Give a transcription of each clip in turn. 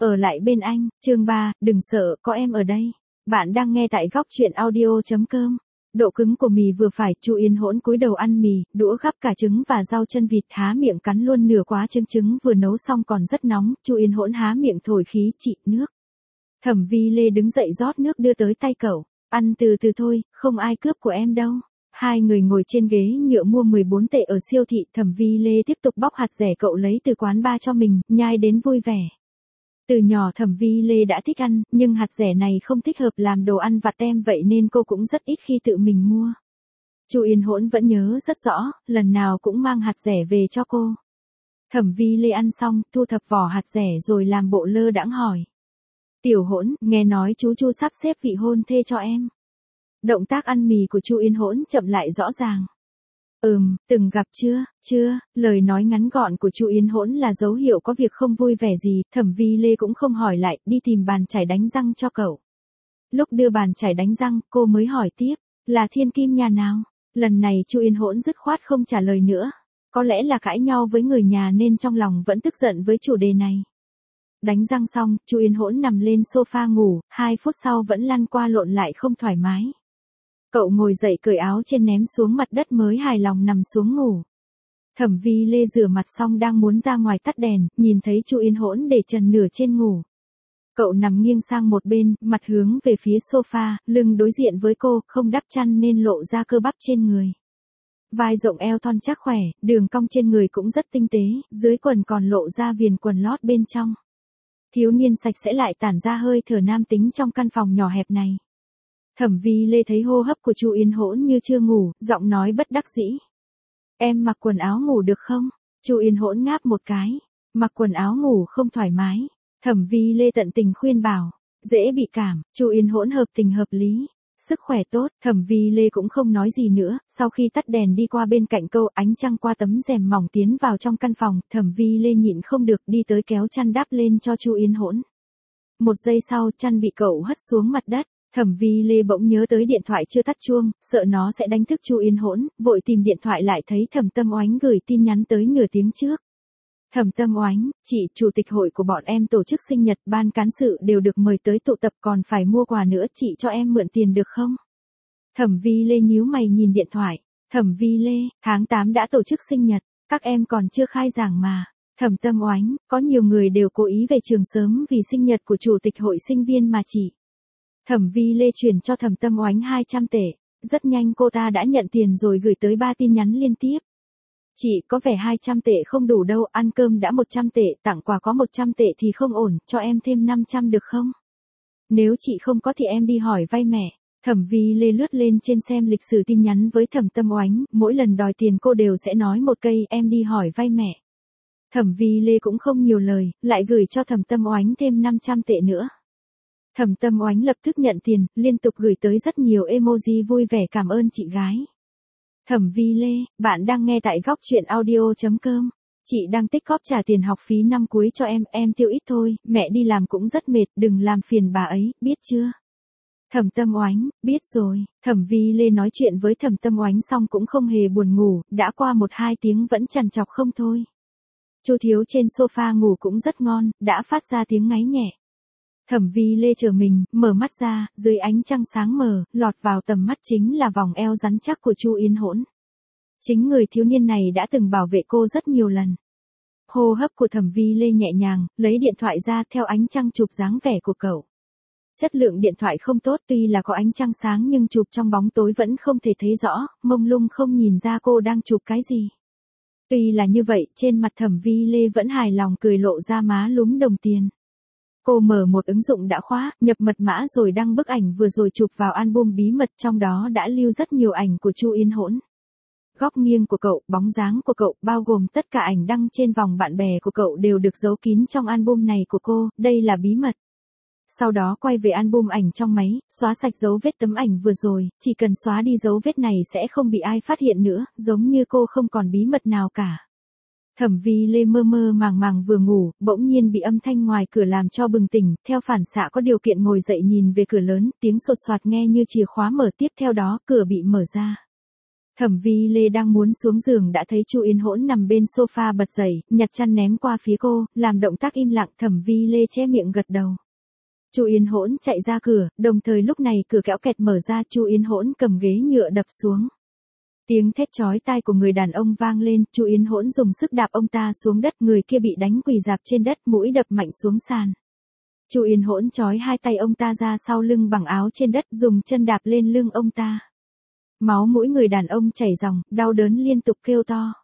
Ở lại bên anh, chương 3, đừng sợ, có em ở đây. Bạn đang nghe tại góc truyện audio.com. Độ cứng của mì vừa phải, Chu Yên Hỗn cúi đầu ăn mì, đũa gắp cả trứng và rau chân vịt, há miệng cắn luôn nửa quá trứng vừa nấu xong còn rất nóng, Chu Yên Hỗn há miệng thổi khí, chị, nước. Thẩm Vi Lê đứng dậy rót nước đưa tới tay cậu, ăn từ từ thôi, không ai cướp của em đâu. Hai người ngồi trên ghế nhựa mua 14 tệ ở siêu thị, Thẩm Vi Lê tiếp tục bóc hạt rẻ cậu lấy từ quán bar cho mình, nhai đến vui vẻ. Từ nhỏ Thẩm Vi Lê đã thích ăn, nhưng hạt rẻ này không thích hợp làm đồ ăn vặt tem, vậy nên cô cũng rất ít khi tự mình mua. Chu Yên Hỗn vẫn nhớ rất rõ, lần nào cũng mang hạt rẻ về cho cô. Thẩm Vi Lê ăn xong, thu thập vỏ hạt rẻ rồi làm bộ lơ đãng hỏi. Tiểu Hỗn, nghe nói chú Chu sắp xếp vị hôn thê cho em. Động tác ăn mì của Chu Yên Hỗn chậm lại rõ ràng. Từng gặp chưa, lời nói ngắn gọn của Chu Yên Hỗn là dấu hiệu có việc không vui vẻ gì, Thẩm Vi Lê cũng không hỏi lại, đi tìm bàn chải đánh răng cho cậu. Lúc đưa bàn chải đánh răng, cô mới hỏi tiếp, là thiên kim nhà nào? Lần này Chu Yên Hỗn dứt khoát không trả lời nữa. Có lẽ là cãi nhau với người nhà nên trong lòng vẫn tức giận với chủ đề này. Đánh răng xong, Chu Yên Hỗn nằm lên sofa ngủ, 2 phút sau vẫn lăn qua lộn lại không thoải mái. Cậu ngồi dậy cởi áo trên ném xuống mặt đất mới hài lòng nằm xuống ngủ. Thẩm Vi Lê rửa mặt xong đang muốn ra ngoài tắt đèn, nhìn thấy Chu Yên Hỗn để trần nửa trên ngủ. Cậu nằm nghiêng sang một bên, mặt hướng về phía sofa, lưng đối diện với cô, không đắp chăn nên lộ ra cơ bắp trên người. Vai rộng eo thon chắc khỏe, đường cong trên người cũng rất tinh tế, dưới quần còn lộ ra viền quần lót bên trong. Thiếu niên sạch sẽ lại tản ra hơi thở nam tính trong căn phòng nhỏ hẹp này. Thẩm Vi Lê thấy hô hấp của Chu Yên Hỗn như chưa ngủ, giọng nói bất đắc dĩ. Em mặc quần áo ngủ được không? Chu Yên Hỗn ngáp một cái. Mặc quần áo ngủ không thoải mái. Thẩm Vi Lê tận tình khuyên bảo. Dễ bị cảm, Chu Yên Hỗn hợp tình hợp lý. Sức khỏe tốt, Thẩm Vi Lê cũng không nói gì nữa, sau khi tắt đèn đi qua bên cạnh câu, ánh trăng qua tấm rèm mỏng tiến vào trong căn phòng, Thẩm Vi Lê nhịn không được đi tới kéo chăn đắp lên cho Chu Yên Hỗn. Một giây sau, chăn bị cậu hất xuống mặt đất. Thẩm Vi Lê bỗng nhớ tới điện thoại chưa tắt chuông, sợ nó sẽ đánh thức Chu Yên Hỗn, vội tìm điện thoại lại thấy Thẩm Tâm Oánh gửi tin nhắn tới nửa tiếng trước. Thẩm Tâm Oánh, chị, chủ tịch hội của bọn em tổ chức sinh nhật, ban cán sự đều được mời tới tụ tập, còn phải mua quà nữa, chị cho em mượn tiền được không? Thẩm Vi Lê nhíu mày nhìn điện thoại. Thẩm Vi Lê, tháng 8 đã tổ chức sinh nhật, các em còn chưa khai giảng mà. Thẩm Tâm Oánh, có nhiều người đều cố ý về trường sớm vì sinh nhật của chủ tịch hội sinh viên mà chị. Thẩm Vi Lê chuyển cho Thẩm Tâm Oánh 200 tệ, rất nhanh cô ta đã nhận tiền rồi gửi tới 3 tin nhắn liên tiếp. Chị, có vẻ 200 tệ không đủ đâu, ăn cơm đã 100 tệ, tặng quà có 100 tệ thì không ổn, cho em thêm 500 được không? Nếu chị không có thì em đi hỏi vay mẹ. Thẩm Vi Lê lướt lên trên xem lịch sử tin nhắn với Thẩm Tâm Oánh, mỗi lần đòi tiền cô đều sẽ nói một cây, em đi hỏi vay mẹ. Thẩm Vi Lê cũng không nhiều lời, lại gửi cho Thẩm Tâm Oánh thêm 500 tệ nữa. Thẩm Tâm Oánh lập tức nhận tiền, liên tục gửi tới rất nhiều emoji vui vẻ cảm ơn chị gái. Thẩm Vi Lê, bạn đang nghe tại góc truyện audio.com. Chị đang tích góp trả tiền học phí năm cuối cho em tiêu ít thôi, mẹ đi làm cũng rất mệt, đừng làm phiền bà ấy, biết chưa? Thẩm Tâm Oánh, biết rồi. Thẩm Vi Lê nói chuyện với Thẩm Tâm Oánh xong cũng không hề buồn ngủ, đã qua 1-2 tiếng vẫn trằn trọc không thôi. Chu Thiếu trên sofa ngủ cũng rất ngon, đã phát ra tiếng ngáy nhẹ. Thẩm Vi Lê chờ mình, mở mắt ra, dưới ánh trăng sáng mờ, lọt vào tầm mắt chính là vòng eo rắn chắc của Chu Yên Hỗn. Chính người thiếu niên này đã từng bảo vệ cô rất nhiều lần. Hô hấp của Thẩm Vi Lê nhẹ nhàng, lấy điện thoại ra theo ánh trăng chụp dáng vẻ của cậu. Chất lượng điện thoại không tốt, tuy là có ánh trăng sáng nhưng chụp trong bóng tối vẫn không thể thấy rõ, mông lung không nhìn ra cô đang chụp cái gì. Tuy là như vậy, trên mặt Thẩm Vi Lê vẫn hài lòng cười lộ ra má lúm đồng tiền. Cô mở một ứng dụng đã khóa, nhập mật mã rồi đăng bức ảnh vừa rồi chụp vào album bí mật, trong đó đã lưu rất nhiều ảnh của Chu Yên Hỗn. Góc nghiêng của cậu, bóng dáng của cậu, bao gồm tất cả ảnh đăng trên vòng bạn bè của cậu đều được giấu kín trong album này của cô, đây là bí mật. Sau đó quay về album ảnh trong máy, xóa sạch dấu vết tấm ảnh vừa rồi, chỉ cần xóa đi dấu vết này sẽ không bị ai phát hiện nữa, giống như cô không còn bí mật nào cả. Thẩm Vi Lê mơ mơ màng màng vừa ngủ, bỗng nhiên bị âm thanh ngoài cửa làm cho bừng tỉnh, theo phản xạ có điều kiện ngồi dậy nhìn về cửa lớn, tiếng sột soạt nghe như chìa khóa mở, tiếp theo đó cửa bị mở ra. Thẩm Vi Lê đang muốn xuống giường đã thấy Chu Yến Hỗn nằm bên sofa bật dậy, nhặt chăn ném qua phía cô, làm động tác im lặng. Thẩm Vi Lê che miệng gật đầu. Chu Yến Hỗn chạy ra cửa, đồng thời lúc này cửa kéo kẹt mở ra, Chu Yến Hỗn cầm ghế nhựa đập xuống. Tiếng thét chói tai của người đàn ông vang lên, Chu Yến Hỗn dùng sức đạp ông ta xuống đất, người kia bị đánh quỳ rạp trên đất, mũi đập mạnh xuống sàn. Chu Yến Hỗn trói hai tay ông ta ra sau lưng bằng áo trên đất, dùng chân đạp lên lưng ông ta. Máu mũi người đàn ông chảy ròng, đau đớn liên tục kêu to.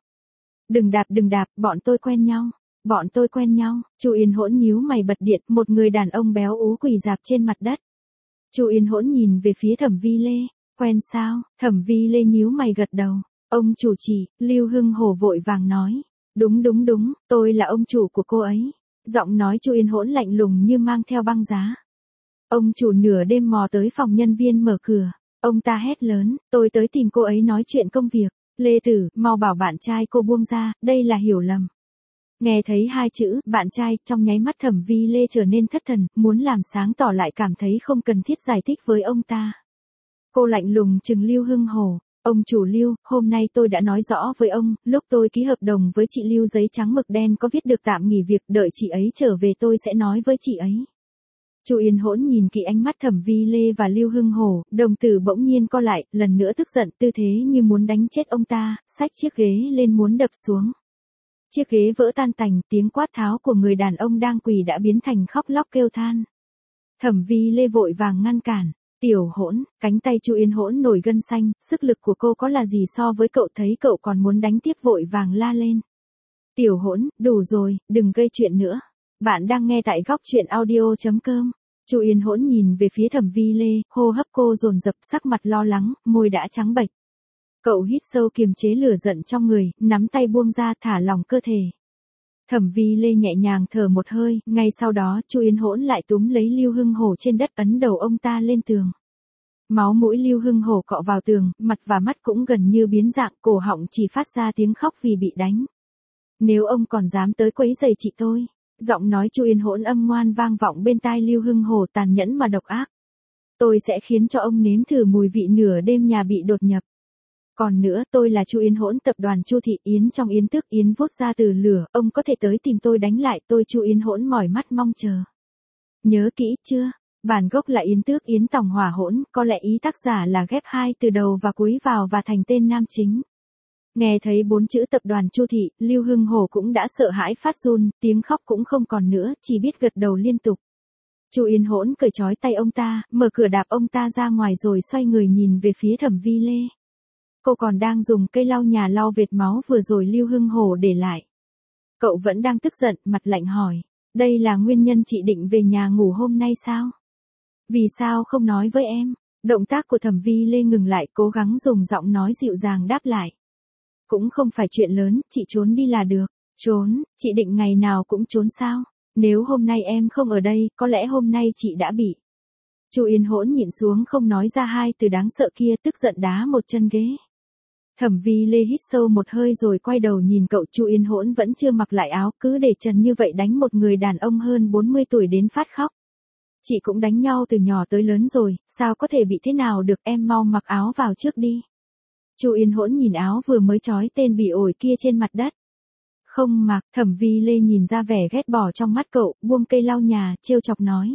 Đừng đạp, bọn tôi quen nhau. Bọn tôi quen nhau. Chu Yến Hỗn nhíu mày bật điện, một người đàn ông béo ú quỳ rạp trên mặt đất. Chu Yến Hỗn nhìn về phía Thẩm Vi Lê. Quen sao? Thẩm Vi Lê nhíu mày gật đầu. Ông chủ chỉ, Lưu Hưng Hổ vội vàng nói. Đúng, tôi là ông chủ của cô ấy. Giọng nói Chu Yến Hỗn lạnh lùng như mang theo băng giá. Ông chủ nửa đêm mò tới phòng nhân viên mở cửa. Ông ta hét lớn, tôi tới tìm cô ấy nói chuyện công việc. Lê Tử, mau bảo bạn trai cô buông ra, đây là hiểu lầm. Nghe thấy hai chữ, bạn trai, trong nháy mắt Thẩm Vi Lê trở nên thất thần, muốn làm sáng tỏ lại cảm thấy không cần thiết giải thích với ông ta. Cô lạnh lùng trừng Lưu Hưng Hổ. Ông chủ Lưu, hôm nay tôi đã nói rõ với ông, lúc tôi ký hợp đồng với chị Lưu giấy trắng mực đen có viết được tạm nghỉ việc, đợi chị ấy trở về tôi sẽ nói với chị ấy. Chu Yến Hỗn nhìn kỹ ánh mắt Thẩm Vi Lê và Lưu Hưng Hổ, đồng tử bỗng nhiên co lại, lần nữa tức giận, tư thế như muốn đánh chết ông ta, xách chiếc ghế lên muốn đập xuống. Chiếc ghế vỡ tan tành, tiếng quát tháo của người đàn ông đang quỳ đã biến thành khóc lóc kêu than. Thẩm Vi Lê vội vàng ngăn cản. Tiểu Hỗn, cánh tay Chu Yến Hỗn nổi gân xanh, sức lực của cô có là gì so với cậu, thấy cậu còn muốn đánh tiếp vội vàng la lên. Tiểu Hỗn, đủ rồi, đừng gây chuyện nữa. Bạn đang nghe tại góc truyện audio.com. Chu Yến Hỗn nhìn về phía Thẩm Vi Lê, hô hấp cô dồn dập, sắc mặt lo lắng, môi đã trắng bệch. Cậu hít sâu kiềm chế lửa giận trong người, nắm tay buông ra thả lỏng cơ thể. Thẩm Vi Lê nhẹ nhàng thở một hơi, ngay sau đó Chu Yến Hỗn lại túm lấy Lưu Hưng Hổ trên đất, ấn đầu ông ta lên tường. Máu mũi Lưu Hưng Hổ cọ vào tường, mặt và mắt cũng gần như biến dạng, cổ họng chỉ phát ra tiếng khóc vì bị đánh. Nếu ông còn dám tới quấy rầy chị tôi. Giọng nói Chu Yến Hỗn âm ngoan vang vọng bên tai Lưu Hưng Hổ, tàn nhẫn mà độc ác. Tôi sẽ khiến cho ông nếm thử mùi vị nửa đêm nhà bị đột nhập. Còn nữa, tôi là Chu Yến Hỗn, tập đoàn Chu Thị, Yến trong Yến tức, Yến vút ra từ lửa, ông có thể tới tìm tôi đánh lại, tôi Chu Yến Hỗn mỏi mắt mong chờ. Nhớ kỹ chưa? Bản gốc là Yến Tước Yến Tòng Hỏa Hỗn, có lẽ ý tác giả là ghép hai từ đầu và cuối vào và thành tên nam chính. Nghe thấy 4 chữ tập đoàn Chu Thị, Lưu Hưng Hổ cũng đã sợ hãi phát run, tiếng khóc cũng không còn nữa, chỉ biết gật đầu liên tục. Chu Yến Hỗn cởi trói tay ông ta, mở cửa đạp ông ta ra ngoài rồi xoay người nhìn về phía Thẩm Vi Lê. Cô còn đang dùng cây lau nhà lau vệt máu vừa rồi Lưu Hưng Hổ để lại. Cậu vẫn đang tức giận, mặt lạnh hỏi. Đây là nguyên nhân chị định về nhà ngủ hôm nay sao? Vì sao không nói với em? Động tác của Thẩm Vi Lê ngừng lại, cố gắng dùng giọng nói dịu dàng đáp lại. Cũng không phải chuyện lớn, chị trốn đi là được. Trốn, chị định ngày nào cũng trốn sao? Nếu hôm nay em không ở đây, có lẽ hôm nay chị đã bị. Chu Yến Hỗn nhịn xuống không nói ra hai từ đáng sợ kia, tức giận đá một chân ghế. Thẩm Vi Lê hít sâu một hơi rồi quay đầu nhìn cậu. Chu Yến Hỗn vẫn chưa mặc lại áo, cứ để trần như vậy đánh một người đàn ông hơn 40 tuổi đến phát khóc. Chị cũng đánh nhau từ nhỏ tới lớn rồi, sao có thể bị thế nào được, em mau mặc áo vào trước đi. Chu Yến Hỗn nhìn áo vừa mới trói tên bị ổi kia trên mặt đất. Không mặc, Thẩm Vi Lê nhìn ra vẻ ghét bỏ trong mắt cậu, buông cây lau nhà, trêu chọc nói.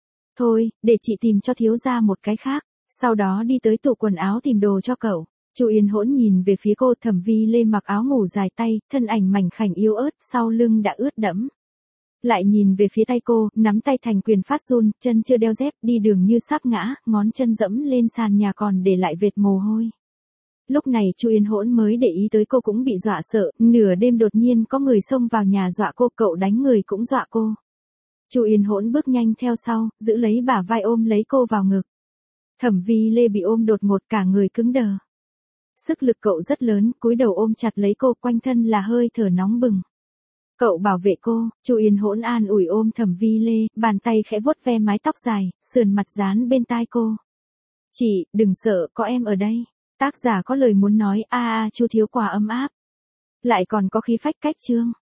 Thôi, để chị tìm cho thiếu gia một cái khác, sau đó đi tới tủ quần áo tìm đồ cho cậu. Chu Yến Hỗn nhìn về phía cô. Thẩm Vi Lê mặc áo ngủ dài tay, thân ảnh mảnh khảnh yếu ớt, sau lưng đã ướt đẫm. Lại nhìn về phía tay cô, nắm tay thành quyền phát run, chân chưa đeo dép, đi đường như sắp ngã, ngón chân dẫm lên sàn nhà còn để lại vệt mồ hôi. Lúc này Chu Yến Hỗn mới để ý tới cô cũng bị dọa sợ, nửa đêm đột nhiên có người xông vào nhà dọa cô, cậu đánh người cũng dọa cô. Chu Yến Hỗn bước nhanh theo sau, giữ lấy bả vai ôm lấy cô vào ngực. Thẩm Vi Lê bị ôm đột ngột cả người cứng đờ. Sức lực cậu rất lớn, cúi đầu ôm chặt lấy cô, quanh thân là hơi thở nóng bừng. Cậu bảo vệ cô. Chu Yến Hỗn an ủi ôm Thẩm Vi Lê, bàn tay khẽ vuốt ve mái tóc dài, sườn mặt dán bên tai cô. Chị, đừng sợ, có em ở đây. Tác giả có lời muốn nói, Chu thiếu quả ấm áp. Lại còn có khí phách cách chương.